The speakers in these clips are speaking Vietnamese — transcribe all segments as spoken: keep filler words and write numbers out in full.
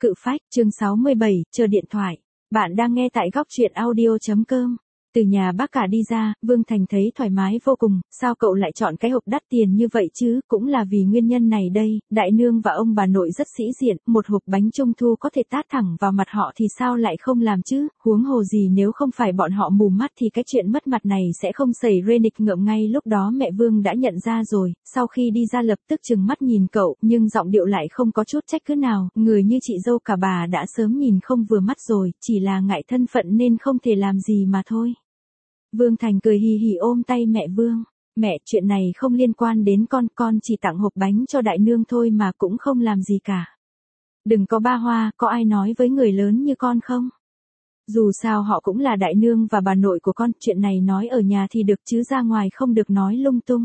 Cự phách, chương sáu mươi bảy, chờ điện thoại. Bạn đang nghe tại góc truyện audio chấm com. Từ nhà bác cả đi ra, Vương Thành thấy thoải mái vô cùng, sao cậu lại chọn cái hộp đắt tiền như vậy chứ, cũng là vì nguyên nhân này đây, đại nương và ông bà nội rất sĩ diện, một hộp bánh trung thu có thể tát thẳng vào mặt họ thì sao lại không làm chứ, huống hồ gì nếu không phải bọn họ mù mắt thì cái chuyện mất mặt này sẽ không xảy ra. Nghịch ngợm ngay lúc đó mẹ Vương đã nhận ra rồi, sau khi đi ra lập tức trừng mắt nhìn cậu, nhưng giọng điệu lại không có chút trách cứ nào, người như chị dâu cả bà đã sớm nhìn không vừa mắt rồi, chỉ là ngại thân phận nên không thể làm gì mà thôi. Vương Thành cười hì hì ôm tay mẹ Vương. Mẹ, chuyện này không liên quan đến con, con chỉ tặng hộp bánh cho đại nương thôi mà cũng không làm gì cả. Đừng có ba hoa, có ai nói với người lớn như con không? Dù sao họ cũng là đại nương và bà nội của con, chuyện này nói ở nhà thì được chứ ra ngoài không được nói lung tung.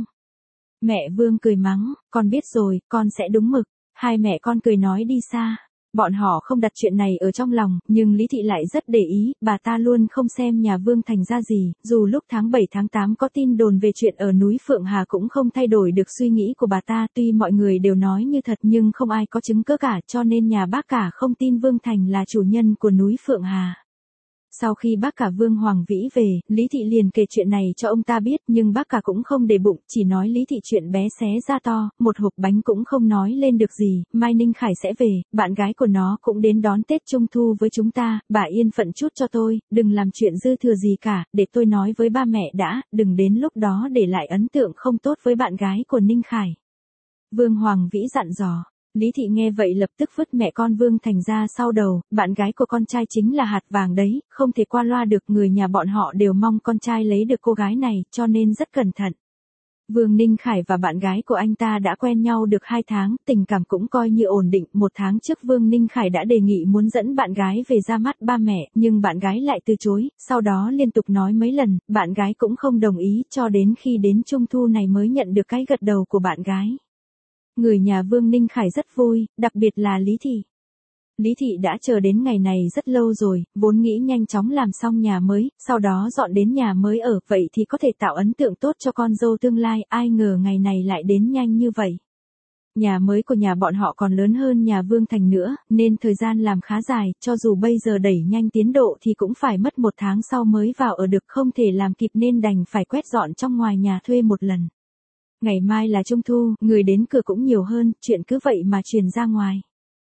Mẹ Vương cười mắng, con biết rồi, con sẽ đúng mực. Hai mẹ con cười nói đi xa. Bọn họ không đặt chuyện này ở trong lòng, nhưng Lý Thị lại rất để ý, bà ta luôn không xem nhà Vương Thành ra gì, dù lúc tháng bảy tháng tám có tin đồn về chuyện ở núi Phượng Hà cũng không thay đổi được suy nghĩ của bà ta, tuy mọi người đều nói như thật nhưng không ai có chứng cứ cả, cho nên nhà bác cả không tin Vương Thành là chủ nhân của núi Phượng Hà. Sau khi bác cả Vương Hoàng Vĩ về, Lý Thị liền kể chuyện này cho ông ta biết, nhưng bác cả cũng không để bụng, chỉ nói Lý Thị chuyện bé xé ra to, một hộp bánh cũng không nói lên được gì, mai Ninh Khải sẽ về, bạn gái của nó cũng đến đón Tết Trung Thu với chúng ta, bà yên phận chút cho tôi, đừng làm chuyện dư thừa gì cả, để tôi nói với ba mẹ đã, đừng đến lúc đó để lại ấn tượng không tốt với bạn gái của Ninh Khải. Vương Hoàng Vĩ dặn dò. Lý Thị nghe vậy lập tức vứt mẹ con Vương Thành ra sau đầu, bạn gái của con trai chính là hạt vàng đấy, không thể qua loa được, người nhà bọn họ đều mong con trai lấy được cô gái này, cho nên rất cẩn thận. Vương Ninh Khải và bạn gái của anh ta đã quen nhau được hai tháng, tình cảm cũng coi như ổn định, một tháng trước Vương Ninh Khải đã đề nghị muốn dẫn bạn gái về ra mắt ba mẹ, nhưng bạn gái lại từ chối, sau đó liên tục nói mấy lần, bạn gái cũng không đồng ý, cho đến khi đến Trung Thu này mới nhận được cái gật đầu của bạn gái. Người nhà Vương Ninh Khải rất vui, đặc biệt là Lý Thị. Lý Thị đã chờ đến ngày này rất lâu rồi, vốn nghĩ nhanh chóng làm xong nhà mới, sau đó dọn đến nhà mới ở, vậy thì có thể tạo ấn tượng tốt cho con dâu tương lai, ai ngờ ngày này lại đến nhanh như vậy. Nhà mới của nhà bọn họ còn lớn hơn nhà Vương Thành nữa, nên thời gian làm khá dài, cho dù bây giờ đẩy nhanh tiến độ thì cũng phải mất một tháng sau mới vào ở được, không thể làm kịp nên đành phải quét dọn trong ngoài nhà thuê một lần. Ngày mai là Trung Thu, người đến cửa cũng nhiều hơn, chuyện cứ vậy mà truyền ra ngoài.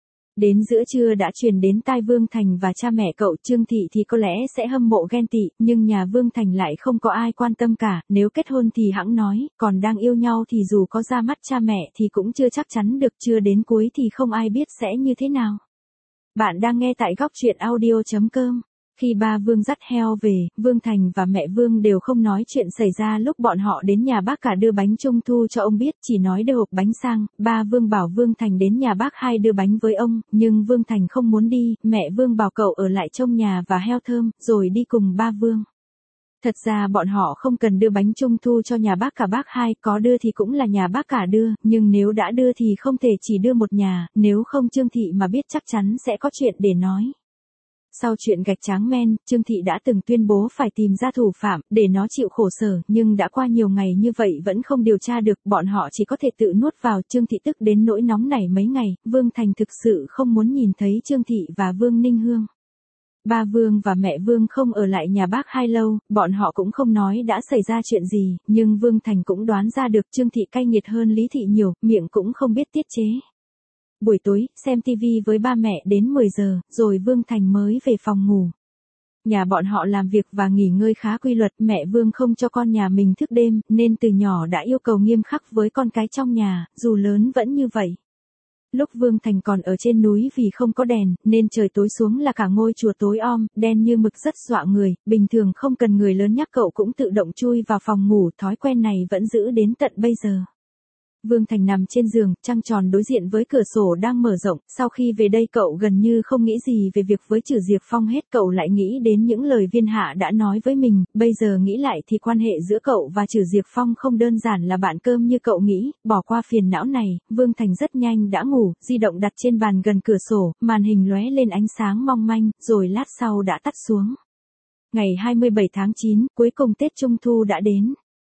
Đến giữa trưa đã truyền đến tai Vương Thành và cha mẹ cậu Trương Thị thì có lẽ sẽ hâm mộ ghen tị, nhưng nhà Vương Thành lại không có ai quan tâm cả, nếu kết hôn thì hẵng nói, còn đang yêu nhau thì dù có ra mắt cha mẹ thì cũng chưa chắc chắn được, chưa đến cuối thì không ai biết sẽ như thế nào. Bạn đang nghe tại góc truyện audio chấm com. Khi ba Vương dắt heo về, Vương Thành và mẹ Vương đều không nói chuyện xảy ra lúc bọn họ đến nhà bác cả đưa bánh Trung Thu cho ông biết, chỉ nói đưa hộp bánh sang, ba Vương bảo Vương Thành đến nhà bác hai đưa bánh với ông, nhưng Vương Thành không muốn đi, mẹ Vương bảo cậu ở lại trông nhà và heo thơm, rồi đi cùng ba Vương. Thật ra bọn họ không cần đưa bánh Trung Thu cho nhà bác cả bác hai, có đưa thì cũng là nhà bác cả đưa, nhưng nếu đã đưa thì không thể chỉ đưa một nhà, nếu không Trương Thị mà biết chắc chắn sẽ có chuyện để nói. Sau chuyện gạch tráng men, Trương Thị đã từng tuyên bố phải tìm ra thủ phạm, để nó chịu khổ sở, nhưng đã qua nhiều ngày như vậy vẫn không điều tra được, bọn họ chỉ có thể tự nuốt vào. Trương Thị tức đến nỗi nóng nảy mấy ngày, Vương Thành thực sự không muốn nhìn thấy Trương Thị và Vương Ninh Hương. Ba Vương và mẹ Vương không ở lại nhà bác hai lâu, bọn họ cũng không nói đã xảy ra chuyện gì, nhưng Vương Thành cũng đoán ra được Trương Thị cay nghiệt hơn Lý Thị nhiều, miệng cũng không biết tiết chế. Buổi tối, xem tivi với ba mẹ đến mười giờ, rồi Vương Thành mới về phòng ngủ. Nhà bọn họ làm việc và nghỉ ngơi khá quy luật, mẹ Vương không cho con nhà mình thức đêm, nên từ nhỏ đã yêu cầu nghiêm khắc với con cái trong nhà, dù lớn vẫn như vậy. Lúc Vương Thành còn ở trên núi vì không có đèn, nên trời tối xuống là cả ngôi chùa tối om, đen như mực rất dọa người, bình thường không cần người lớn nhắc cậu cũng tự động chui vào phòng ngủ, thói quen này vẫn giữ đến tận bây giờ. Vương Thành nằm trên giường, trăng tròn đối diện với cửa sổ đang mở rộng, sau khi về đây cậu gần như không nghĩ gì về việc với Trử Diệp Phong hết, cậu lại nghĩ đến những lời Viên Hạ đã nói với mình, bây giờ nghĩ lại thì quan hệ giữa cậu và Trử Diệp Phong không đơn giản là bạn cơm như cậu nghĩ, bỏ qua phiền não này, Vương Thành rất nhanh đã ngủ, di động đặt trên bàn gần cửa sổ, màn hình lóe lên ánh sáng mong manh, rồi lát sau đã tắt xuống. Ngày hai mươi bảy tháng chín, cuối cùng Tết Trung Thu đã đến.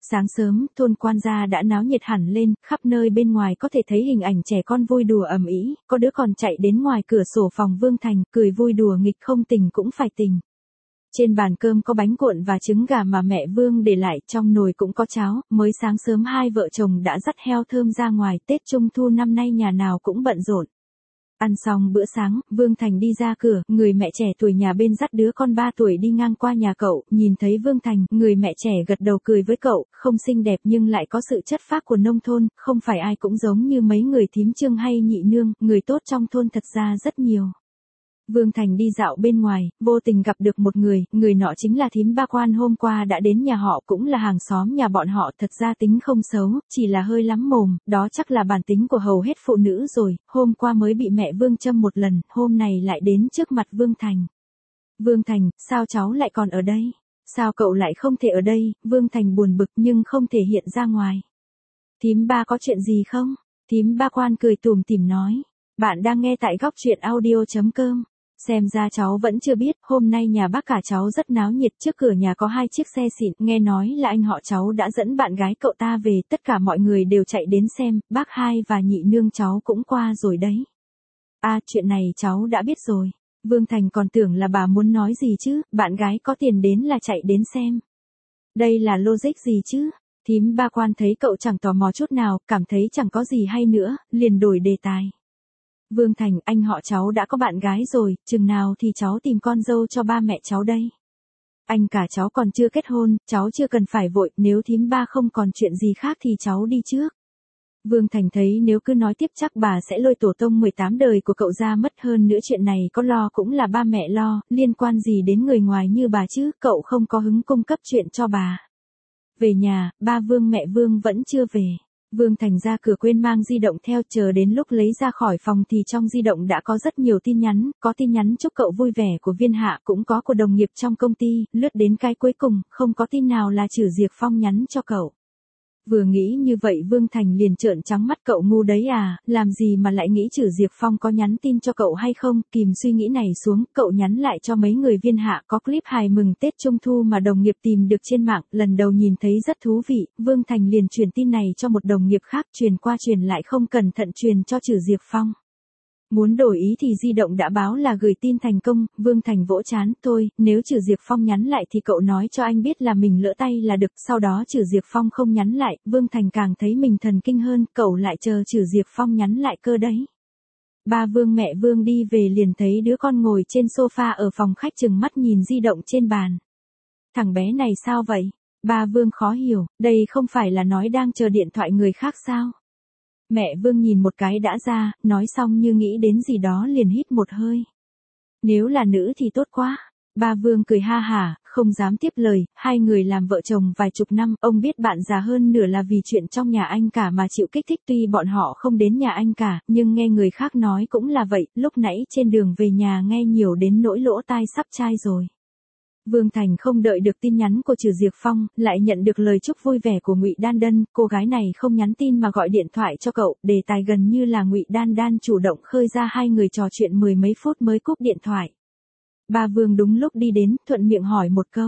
Sáng sớm, thôn Quan Gia đã náo nhiệt hẳn lên, khắp nơi bên ngoài có thể thấy hình ảnh trẻ con vui đùa ầm ĩ, có đứa còn chạy đến ngoài cửa sổ phòng Vương Thành, cười vui đùa nghịch không tình cũng phải tình. Trên bàn cơm có bánh cuộn và trứng gà mà mẹ Vương để lại, trong nồi cũng có cháo, mới sáng sớm hai vợ chồng đã dắt heo thơm ra ngoài, Tết Trung Thu năm nay nhà nào cũng bận rộn. Ăn xong bữa sáng, Vương Thành đi ra cửa, người mẹ trẻ tuổi nhà bên dắt đứa con ba tuổi đi ngang qua nhà cậu, nhìn thấy Vương Thành, người mẹ trẻ gật đầu cười với cậu, không xinh đẹp nhưng lại có sự chất phác của nông thôn, không phải ai cũng giống như mấy người thím Trương hay nhị nương, người tốt trong thôn thật ra rất nhiều. Vương Thành đi dạo bên ngoài, vô tình gặp được một người, người nọ chính là thím Ba Quan hôm qua đã đến nhà họ, cũng là hàng xóm nhà bọn họ, thật ra tính không xấu, chỉ là hơi lắm mồm, đó chắc là bản tính của hầu hết phụ nữ rồi, hôm qua mới bị mẹ Vương châm một lần, hôm nay lại đến trước mặt Vương Thành. Vương Thành, sao cháu lại còn ở đây? Sao cậu lại không thể ở đây? Vương Thành buồn bực nhưng không thể hiện ra ngoài. Thím Ba có chuyện gì không? Thím Ba Quan cười tủm tỉm nói. Bạn đang nghe tại góc truyện audio chấm com. Xem ra cháu vẫn chưa biết, hôm nay nhà bác cả cháu rất náo nhiệt, trước cửa nhà có hai chiếc xe xịn, nghe nói là anh họ cháu đã dẫn bạn gái cậu ta về, tất cả mọi người đều chạy đến xem, bác hai và nhị nương cháu cũng qua rồi đấy. À, chuyện này cháu đã biết rồi. Vương Thành còn tưởng là bà muốn nói gì chứ, bạn gái có tiền đến là chạy đến xem. Đây là logic gì chứ? Thím Ba Quan thấy cậu chẳng tò mò chút nào, cảm thấy chẳng có gì hay nữa, liền đổi đề tài. Vương Thành, anh họ cháu đã có bạn gái rồi, chừng nào thì cháu tìm con dâu cho ba mẹ cháu đây. Anh cả cháu còn chưa kết hôn, cháu chưa cần phải vội, nếu thím ba không còn chuyện gì khác thì cháu đi trước. Vương Thành thấy nếu cứ nói tiếp chắc bà sẽ lôi tổ tông mười tám đời của cậu ra mất, hơn nữa chuyện này có lo cũng là ba mẹ lo, liên quan gì đến người ngoài như bà chứ, cậu không có hứng cung cấp chuyện cho bà. Về nhà, ba Vương mẹ Vương vẫn chưa về. Vương Thành ra cửa quên mang di động theo, chờ đến lúc lấy ra khỏi phòng thì trong di động đã có rất nhiều tin nhắn, có tin nhắn chúc cậu vui vẻ của Viên Hạ, cũng có của đồng nghiệp trong công ty, lướt đến cái cuối cùng, không có tin nào là Trử Diệp Phong nhắn cho cậu. Vừa nghĩ như vậy Vương Thành liền trợn trắng mắt, cậu ngu đấy à, làm gì mà lại nghĩ Trử Diệp Phong có nhắn tin cho cậu hay không, kìm suy nghĩ này xuống, cậu nhắn lại cho mấy người Viên Hạ, có clip hài mừng Tết Trung Thu mà đồng nghiệp tìm được trên mạng, lần đầu nhìn thấy rất thú vị, Vương Thành liền truyền tin này cho một đồng nghiệp khác, truyền qua truyền lại không cẩn thận truyền cho Trử Diệp Phong. Muốn đổi ý thì di động đã báo là gửi tin thành công, Vương Thành vỗ chán, thôi, nếu Trử Diệp Phong nhắn lại thì cậu nói cho anh biết là mình lỡ tay là được, sau đó Trử Diệp Phong không nhắn lại, Vương Thành càng thấy mình thần kinh hơn, cậu lại chờ Trử Diệp Phong nhắn lại cơ đấy. Ba Vương mẹ Vương đi về liền thấy đứa con ngồi trên sofa ở phòng khách trừng mắt nhìn di động trên bàn. Thằng bé này sao vậy? Ba Vương khó hiểu, đây không phải là nói đang chờ điện thoại người khác sao? Mẹ Vương nhìn một cái đã ra, nói xong như nghĩ đến gì đó liền hít một hơi. Nếu là nữ thì tốt quá. Ba Vương cười ha hả, không dám tiếp lời, hai người làm vợ chồng vài chục năm, ông biết bạn già hơn nửa là vì chuyện trong nhà anh cả mà chịu kích thích, tuy bọn họ không đến nhà anh cả, nhưng nghe người khác nói cũng là vậy, lúc nãy trên đường về nhà nghe nhiều đến nỗi lỗ tai sắp chai rồi. Vương Thành không đợi được tin nhắn của Trử Diệp Phong, lại nhận được lời chúc vui vẻ của Ngụy Đan Đân, cô gái này không nhắn tin mà gọi điện thoại cho cậu, đề tài gần như là Ngụy Đan Đan chủ động khơi ra, hai người trò chuyện mười mấy phút mới cúp điện thoại. Ba Vương đúng lúc đi đến, thuận miệng hỏi một câu.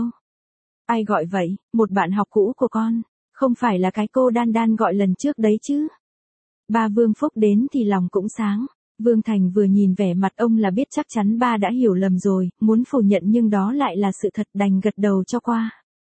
Ai gọi vậy? Một bạn học cũ của con, không phải là cái cô Đan Đan gọi lần trước đấy chứ? Ba Vương Phúc đến thì lòng cũng sáng. Vương Thành vừa nhìn vẻ mặt ông là biết chắc chắn ba đã hiểu lầm rồi, muốn phủ nhận nhưng đó lại là sự thật, đành gật đầu cho qua.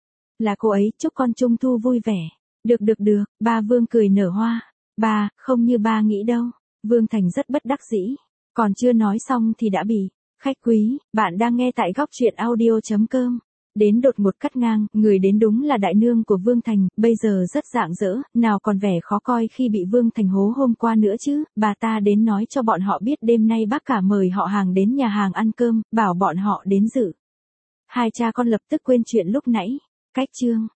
Là cô ấy, chúc con Trung Thu vui vẻ. Được được được, ba Vương cười nở hoa. Ba, không như ba nghĩ đâu. Vương Thành rất bất đắc dĩ. Còn chưa nói xong thì đã bị. Khách quý, bạn đang nghe tại góc truyện audio chấm com. Đến đột ngột cắt ngang, người đến đúng là đại nương của Vương Thành, bây giờ rất rạng rỡ, nào còn vẻ khó coi khi bị Vương Thành hố hôm qua nữa chứ, bà ta đến nói cho bọn họ biết đêm nay bác cả mời họ hàng đến nhà hàng ăn cơm, bảo bọn họ đến dự. Hai cha con lập tức quên chuyện lúc nãy. Cách chương.